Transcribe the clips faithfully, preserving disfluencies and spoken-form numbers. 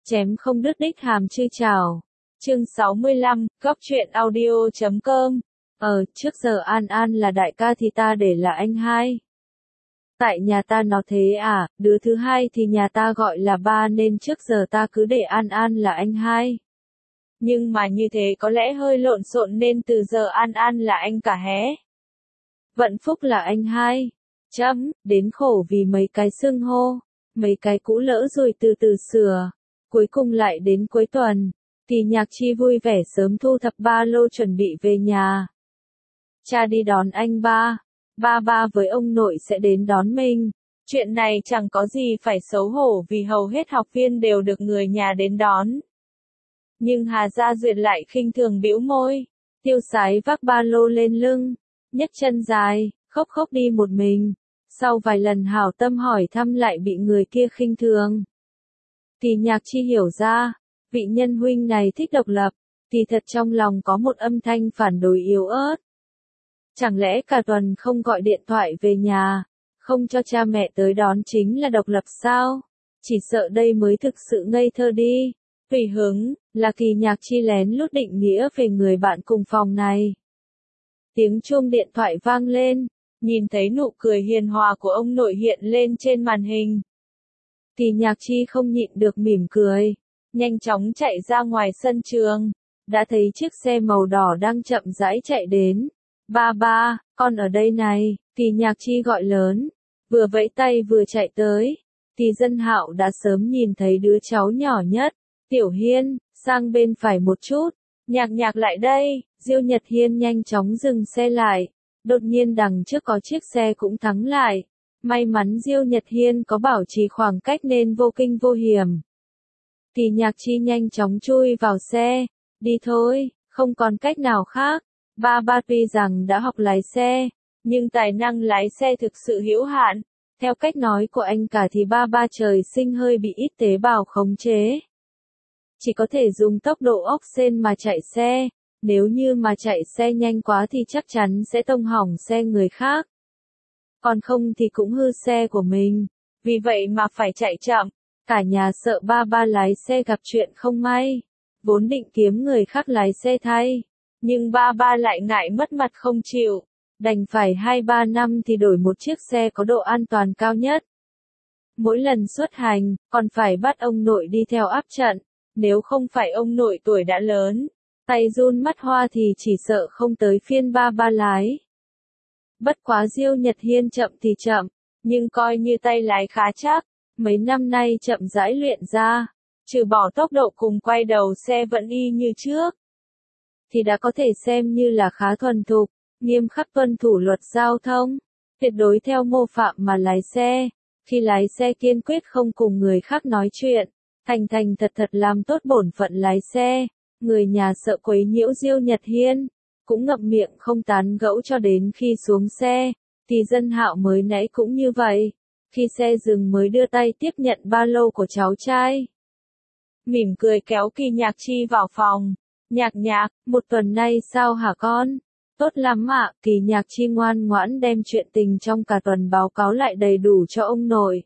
Chém không đứt đích hàm chư chào. Chương sáu mươi lăm, góc truyện audio chấm com. Ờ, trước giờ An An là đại ca thì ta để là anh hai. Tại nhà ta nó thế à, đứa thứ hai thì nhà ta gọi là ba nên trước giờ ta cứ để An An là anh hai. Nhưng mà như thế có lẽ hơi lộn xộn nên từ giờ An An là anh cả hé. Vận Phúc là anh hai. Chấm, đến khổ vì mấy cái xưng hô, mấy cái cũ lỡ rồi từ từ sửa. Cuối cùng lại đến cuối tuần, thì Nhạc Chi vui vẻ sớm thu thập ba lô chuẩn bị về nhà. Cha đi đón anh ba, ba ba với ông nội sẽ đến đón mình. Chuyện này chẳng có gì phải xấu hổ vì hầu hết học viên đều được người nhà đến đón. Nhưng Hà Gia Duyệt lại khinh thường bĩu môi, tiêu sái vác ba lô lên lưng, nhấc chân dài, khóc khóc đi một mình. Sau vài lần hảo tâm hỏi thăm lại bị người kia khinh thường. Thì Nhạc Chi hiểu ra, vị nhân huynh này thích độc lập, thì thật trong lòng có một âm thanh phản đối yếu ớt. Chẳng lẽ cả tuần không gọi điện thoại về nhà, không cho cha mẹ tới đón chính là độc lập sao? Chỉ sợ đây mới thực sự ngây thơ đi. Tùy hứng, là Kỳ Nhạc Chi lén lút định nghĩa về người bạn cùng phòng này. Tiếng chuông điện thoại vang lên, nhìn thấy nụ cười hiền hòa của ông nội hiện lên trên màn hình. Kỳ Nhạc Chi không nhịn được mỉm cười, nhanh chóng chạy ra ngoài sân trường, đã thấy chiếc xe màu đỏ đang chậm rãi chạy đến. Ba ba, con ở đây này, Kỳ Nhạc Chi gọi lớn, vừa vẫy tay vừa chạy tới. Thì Dân Hạo đã sớm nhìn thấy đứa cháu nhỏ nhất, Tiểu Hiên, sang bên phải một chút, Nhạc Nhạc lại đây. Diêu Nhật Hiên nhanh chóng dừng xe lại, đột nhiên đằng trước có chiếc xe cũng thắng lại. May mắn Diêu Nhật Hiên có bảo trì khoảng cách nên vô kinh vô hiểm. Kỳ Nhạc Chi nhanh chóng chui vào xe, đi thôi, không còn cách nào khác. Ba ba tuy rằng đã học lái xe, nhưng tài năng lái xe thực sự hữu hạn. Theo cách nói của anh cả thì ba ba trời sinh hơi bị ít tế bào khống chế. Chỉ có thể dùng tốc độ ốc sên mà chạy xe, nếu như mà chạy xe nhanh quá thì chắc chắn sẽ tông hỏng xe người khác. Còn không thì cũng hư xe của mình, vì vậy mà phải chạy chậm. Cả nhà sợ ba ba lái xe gặp chuyện không may, vốn định kiếm người khác lái xe thay, nhưng ba ba lại ngại mất mặt không chịu, đành phải hai ba năm thì đổi một chiếc xe có độ an toàn cao nhất. Mỗi lần xuất hành, còn phải bắt ông nội đi theo áp trận, nếu không phải ông nội tuổi đã lớn, tay run mắt hoa thì chỉ sợ không tới phiên ba ba lái. Bất quá Diêu Nhật Hiên chậm thì chậm, nhưng coi như tay lái khá chắc, mấy năm nay chậm rãi luyện ra, trừ bỏ tốc độ cùng quay đầu xe vẫn y như trước, thì đã có thể xem như là khá thuần thục, nghiêm khắc tuân thủ luật giao thông, tuyệt đối theo mô phạm mà lái xe, khi lái xe kiên quyết không cùng người khác nói chuyện, thành thành thật thật làm tốt bổn phận lái xe. Người nhà sợ quấy nhiễu Diêu Nhật Hiên, cũng ngậm miệng không tán gẫu cho đến khi xuống xe. Thì Dân Hạo mới nãy cũng như vậy, khi xe dừng mới đưa tay tiếp nhận ba lô của cháu trai. Mỉm cười kéo Kỳ Nhạc Chi vào phòng. Nhạc Nhạc, một tuần nay sao hả con? Tốt lắm ạ. Kỳ Nhạc Chi ngoan ngoãn đem chuyện tình trong cả tuần báo cáo lại đầy đủ cho ông nội.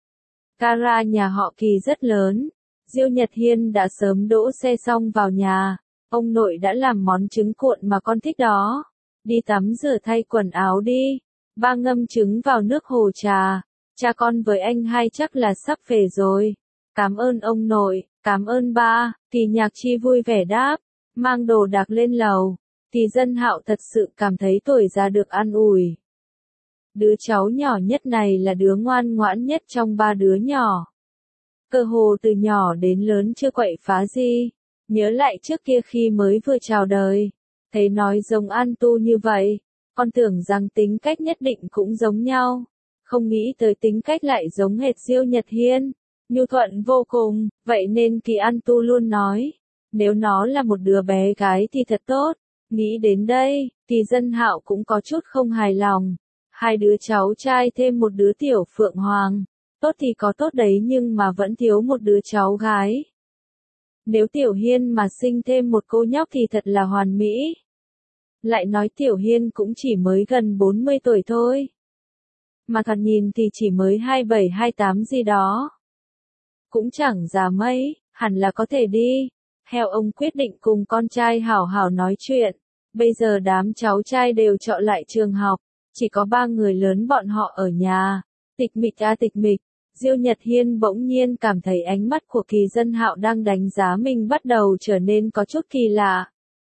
Gara nhà họ Kỳ rất lớn. Diêu Nhật Hiên đã sớm đỗ xe xong vào nhà, ông nội đã làm món trứng cuộn mà con thích đó. Đi tắm rửa thay quần áo đi, ba ngâm trứng vào nước hồ trà, cha con với anh hai chắc là sắp về rồi. Cảm ơn ông nội, cảm ơn ba. Kỳ Nhạc Chi vui vẻ đáp, mang đồ đạc lên lầu. Thì Dân Hạo thật sự cảm thấy tuổi già được an ủi. Đứa cháu nhỏ nhất này là đứa ngoan ngoãn nhất trong ba đứa nhỏ. Cơ hồ từ nhỏ đến lớn chưa quậy phá gì. Nhớ lại trước kia khi mới vừa chào đời, thấy nói giống An Tu như vậy, con tưởng rằng tính cách nhất định cũng giống nhau. Không nghĩ tới tính cách lại giống hệt Diêu Nhật Hiên, nhu thuận vô cùng, vậy nên Kỳ An Tu luôn nói, nếu nó là một đứa bé gái thì thật tốt. Nghĩ đến đây, thì Dân Hạo cũng có chút không hài lòng. Hai đứa cháu trai thêm một đứa tiểu Phượng Hoàng. Tốt thì có tốt đấy nhưng mà vẫn thiếu một đứa cháu gái. Nếu Tiểu Hiên mà sinh thêm một cô nhóc thì thật là hoàn mỹ. Lại nói Tiểu Hiên cũng chỉ mới gần bốn mươi tuổi thôi. Mà thoạt nhìn thì chỉ mới hai bảy hai tám gì đó. Cũng chẳng già mấy, hẳn là có thể đi. Heo ông quyết định cùng con trai hảo hảo nói chuyện. Bây giờ đám cháu trai đều chọn lại trường học, chỉ có ba người lớn bọn họ ở nhà. Tịch mịch a tịch mịch, Diêu Nhật Hiên bỗng nhiên cảm thấy ánh mắt của Kỳ Dân Hạo đang đánh giá mình bắt đầu trở nên có chút kỳ lạ.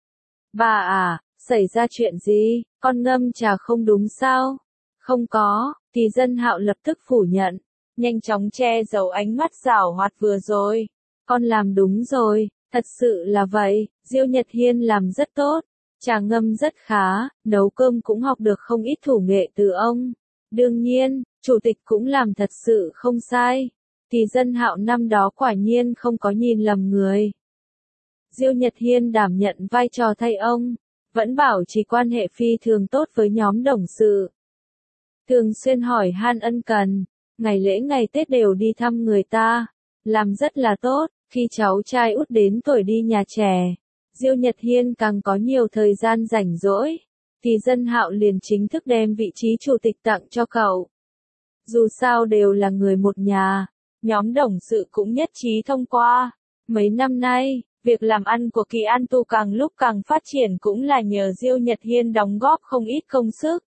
Bà à, xảy ra chuyện gì, con ngâm trà không đúng sao? Không có, Kỳ Dân Hạo lập tức phủ nhận, nhanh chóng che giấu ánh mắt giảo hoạt vừa rồi. Con làm đúng rồi, thật sự là vậy, Diêu Nhật Hiên làm rất tốt, trà ngâm rất khá, nấu cơm cũng học được không ít thủ nghệ từ ông. Đương nhiên, chủ tịch cũng làm thật sự không sai. Kỳ Dân Hạo năm đó quả nhiên không có nhìn lầm người. Diêu Nhật Hiên đảm nhận vai trò thay ông, vẫn bảo trì quan hệ phi thường tốt với nhóm đồng sự. Thường xuyên hỏi han ân cần, ngày lễ ngày Tết đều đi thăm người ta, làm rất là tốt. Khi cháu trai út đến tuổi đi nhà trẻ, Diêu Nhật Hiên càng có nhiều thời gian rảnh rỗi. Kỳ Dân Hạo liền chính thức đem vị trí chủ tịch tặng cho cậu. Dù sao đều là người một nhà, nhóm đồng sự cũng nhất trí thông qua. Mấy năm nay, việc làm ăn của Kỳ An Tu càng lúc càng phát triển cũng là nhờ Diêu Nhật Hiên đóng góp không ít công sức.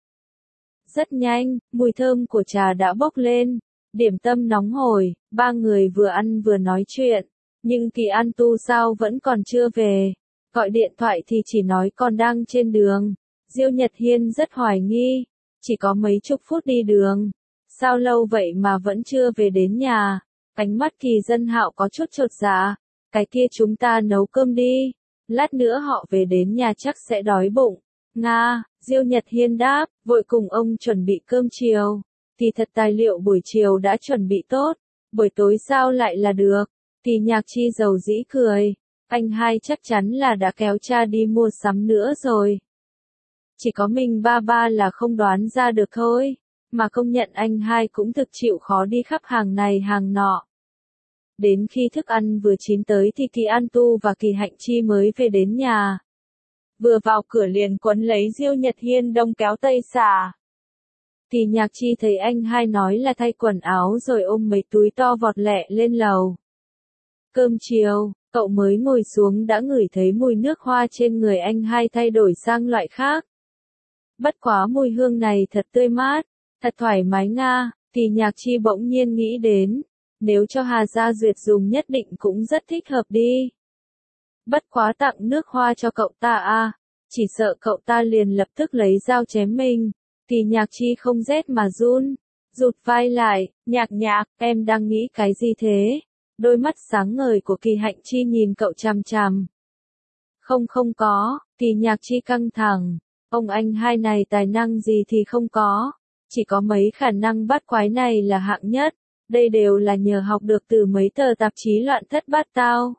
Rất nhanh, mùi thơm của trà đã bốc lên, điểm tâm nóng hổi, ba người vừa ăn vừa nói chuyện. Nhưng Kỳ An Tu sao vẫn còn chưa về, gọi điện thoại thì chỉ nói con đang trên đường. Diêu Nhật Hiên rất hoài nghi, chỉ có mấy chục phút đi đường, sao lâu vậy mà vẫn chưa về đến nhà. Ánh mắt Kỳ Dân Hạo có chút chột dạ, cái kia chúng ta nấu cơm đi, lát nữa họ về đến nhà chắc sẽ đói bụng. Nga, Diêu Nhật Hiên đáp, vội cùng ông chuẩn bị cơm chiều. Kỳ thật tài liệu buổi chiều đã chuẩn bị tốt, buổi tối sao lại là được. Kỳ Nhạc Chi giàu dĩ cười, anh hai chắc chắn là đã kéo cha đi mua sắm nữa rồi. Chỉ có mình ba ba là không đoán ra được thôi, mà công nhận anh hai cũng thực chịu khó đi khắp hàng này hàng nọ. Đến khi thức ăn vừa chín tới thì Kỳ An Tu và Kỳ Hạnh Chi mới về đến nhà. Vừa vào cửa liền quấn lấy Diêu Nhật Hiên đông kéo tây xả. Kỳ Nhạc Chi thấy anh hai nói là thay quần áo rồi ôm mấy túi to vọt lẹ lên lầu. Cơm chiều, cậu mới ngồi xuống đã ngửi thấy mùi nước hoa trên người anh hai thay đổi sang loại khác. Bất quá mùi hương này thật tươi mát, thật thoải mái nga. Kỳ Nhạc Chi bỗng nhiên nghĩ đến, nếu cho Hà Gia Duyệt dùng nhất định cũng rất thích hợp đi. Bất quá tặng nước hoa cho cậu ta à, chỉ sợ cậu ta liền lập tức lấy dao chém mình. Kỳ Nhạc Chi không rét mà run, rụt vai lại, Nhạc Nhạc, em đang nghĩ cái gì thế? Đôi mắt sáng ngời của Kỳ Hạnh Chi nhìn cậu chằm chằm. Không không có, Kỳ Nhạc Chi căng thẳng, ông anh hai này tài năng gì thì không có, chỉ có mấy khả năng bắt quái này là hạng nhất, đây đều là nhờ học được từ mấy tờ tạp chí loạn thất bát tao.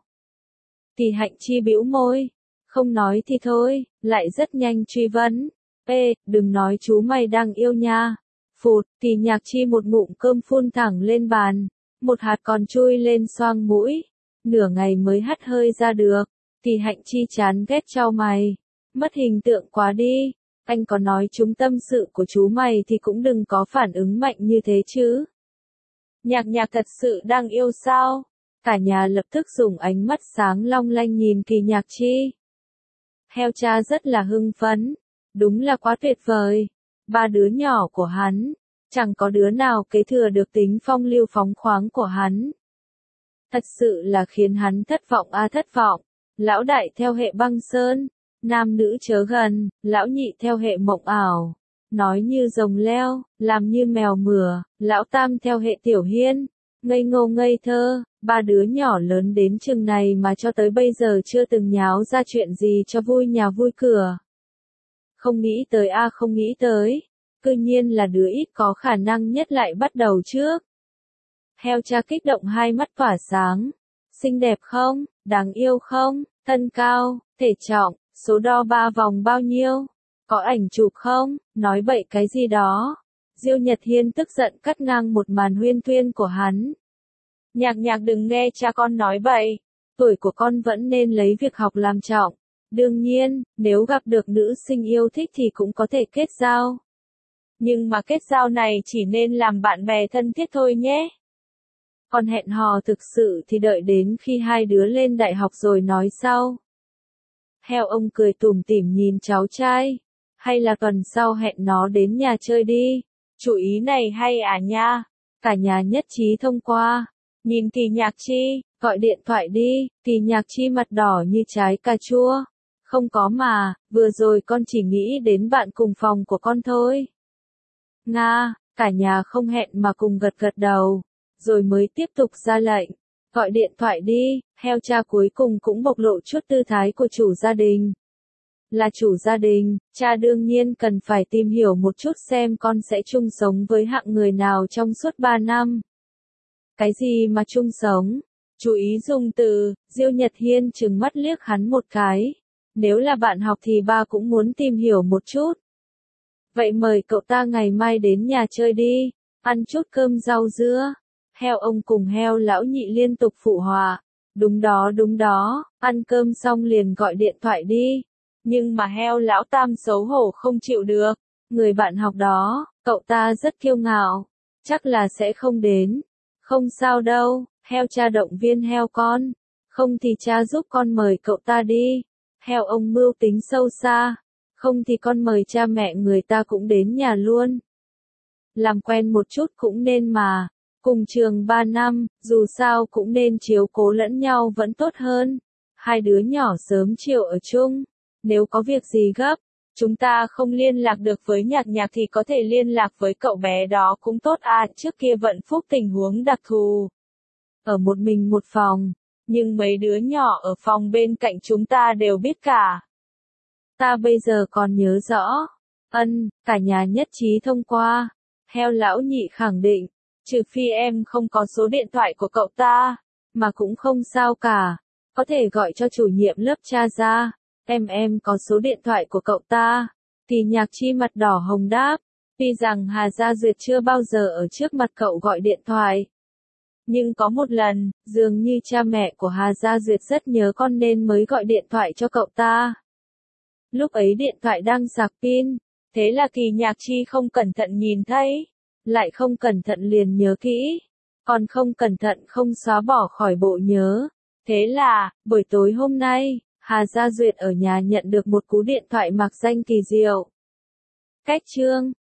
Kỳ Hạnh Chi bĩu môi, không nói thì thôi, lại rất nhanh truy vấn. Ê, đừng nói chú mày đang yêu nha. Phụt, Kỳ Nhạc Chi một ngụm cơm phun thẳng lên bàn, một hạt còn chui lên xoang mũi, nửa ngày mới hắt hơi ra được. Kỳ Hạnh Chi chán ghét trao mày, mất hình tượng quá đi, anh có nói chúng tâm sự của chú mày thì cũng đừng có phản ứng mạnh như thế chứ. Nhạc Nhạc thật sự đang yêu sao? Cả nhà lập tức dùng ánh mắt sáng long lanh nhìn Kỳ Nhạc Chi. Heo cha rất là hưng phấn, đúng là quá tuyệt vời. Ba đứa nhỏ của hắn, chẳng có đứa nào kế thừa được tính phong lưu phóng khoáng của hắn. Thật sự là khiến hắn thất vọng a à thất vọng. Lão đại theo hệ băng sơn, nam nữ chớ gần, lão nhị theo hệ mộng ảo, nói như rồng leo, làm như mèo mửa, lão tam theo hệ tiểu hiên, ngây ngô ngây thơ. Ba đứa nhỏ lớn đến chừng này mà cho tới bây giờ chưa từng nháo ra chuyện gì cho vui nhà vui cửa. Không nghĩ tới a à không nghĩ tới, cư nhiên là đứa ít có khả năng nhất lại bắt đầu trước. Heo cha kích động hai mắt tỏa sáng. Xinh đẹp không, đáng yêu không, thân cao, thể trọng, số đo ba vòng bao nhiêu, có ảnh chụp không, nói bậy cái gì đó. Diêu Nhật Hiên tức giận cắt ngang một màn huyên thuyên của hắn. Nhạc Nhạc đừng nghe cha con nói bậy, tuổi của con vẫn nên lấy việc học làm trọng. Đương nhiên, nếu gặp được nữ sinh yêu thích thì cũng có thể kết giao. Nhưng mà kết giao này chỉ nên làm bạn bè thân thiết thôi nhé. Còn hẹn hò thực sự thì đợi đến khi hai đứa lên đại học rồi nói sau. Heo ông cười tủm tỉm nhìn cháu trai. Hay là tuần sau hẹn nó đến nhà chơi đi. Chủ ý này hay à nha. Cả nhà nhất trí thông qua. Nhìn Kỳ Nhạc Chi, gọi điện thoại đi. Kỳ Nhạc Chi mặt đỏ như trái cà chua. Không có mà, vừa rồi con chỉ nghĩ đến bạn cùng phòng của con thôi. Nga, cả nhà không hẹn mà cùng gật gật đầu. Rồi mới tiếp tục ra lệnh. Gọi điện thoại đi. Heo cha cuối cùng cũng bộc lộ chút tư thái của chủ gia đình. Là chủ gia đình, cha đương nhiên cần phải tìm hiểu một chút xem con sẽ chung sống với hạng người nào trong suốt ba năm. Cái gì mà chung sống? Chú ý dùng từ. Diêu Nhật Hiên trừng mắt liếc hắn một cái. Nếu là bạn học thì ba cũng muốn tìm hiểu một chút. Vậy mời cậu ta ngày mai đến nhà chơi đi, ăn chút cơm rau dưa. Heo ông cùng heo lão nhị liên tục phụ họa. Đúng đó đúng đó, ăn cơm xong liền gọi điện thoại đi. Nhưng mà heo lão tam xấu hổ không chịu được. Người bạn học đó, cậu ta rất kiêu ngạo. Chắc là sẽ không đến. Không sao đâu, heo cha động viên heo con. Không thì cha giúp con mời cậu ta đi. Heo ông mưu tính sâu xa. Không thì con mời cha mẹ người ta cũng đến nhà luôn. Làm quen một chút cũng nên mà. Cùng trường ba năm, dù sao cũng nên chiếu cố lẫn nhau vẫn tốt hơn. Hai đứa nhỏ sớm chiều ở chung. Nếu có việc gì gấp, chúng ta không liên lạc được với Nhạc Nhạc thì có thể liên lạc với cậu bé đó cũng tốt à. Trước kia Vận Phúc tình huống đặc thù. Ở một mình một phòng, nhưng mấy đứa nhỏ ở phòng bên cạnh chúng ta đều biết cả. Ta bây giờ còn nhớ rõ. Ân, cả nhà nhất trí thông qua. Heo lão nhị khẳng định. Trừ phi em không có số điện thoại của cậu ta. Mà cũng không sao cả. Có thể gọi cho chủ nhiệm lớp cha ra. Em em có số điện thoại của cậu ta. Kỳ Nhạc Chi mặt đỏ hồng đáp. Tuy rằng Hà Gia Duyệt chưa bao giờ ở trước mặt cậu gọi điện thoại. Nhưng có một lần, dường như cha mẹ của Hà Gia Duyệt rất nhớ con nên mới gọi điện thoại cho cậu ta. Lúc ấy điện thoại đang sạc pin. Thế là Kỳ Nhạc Chi không cẩn thận nhìn thấy. Lại không cẩn thận liền nhớ kỹ. Còn không cẩn thận không xóa bỏ khỏi bộ nhớ. Thế là, buổi tối hôm nay, Hà Gia Duyệt ở nhà nhận được một cú điện thoại mạc danh kỳ diệu. Cách chương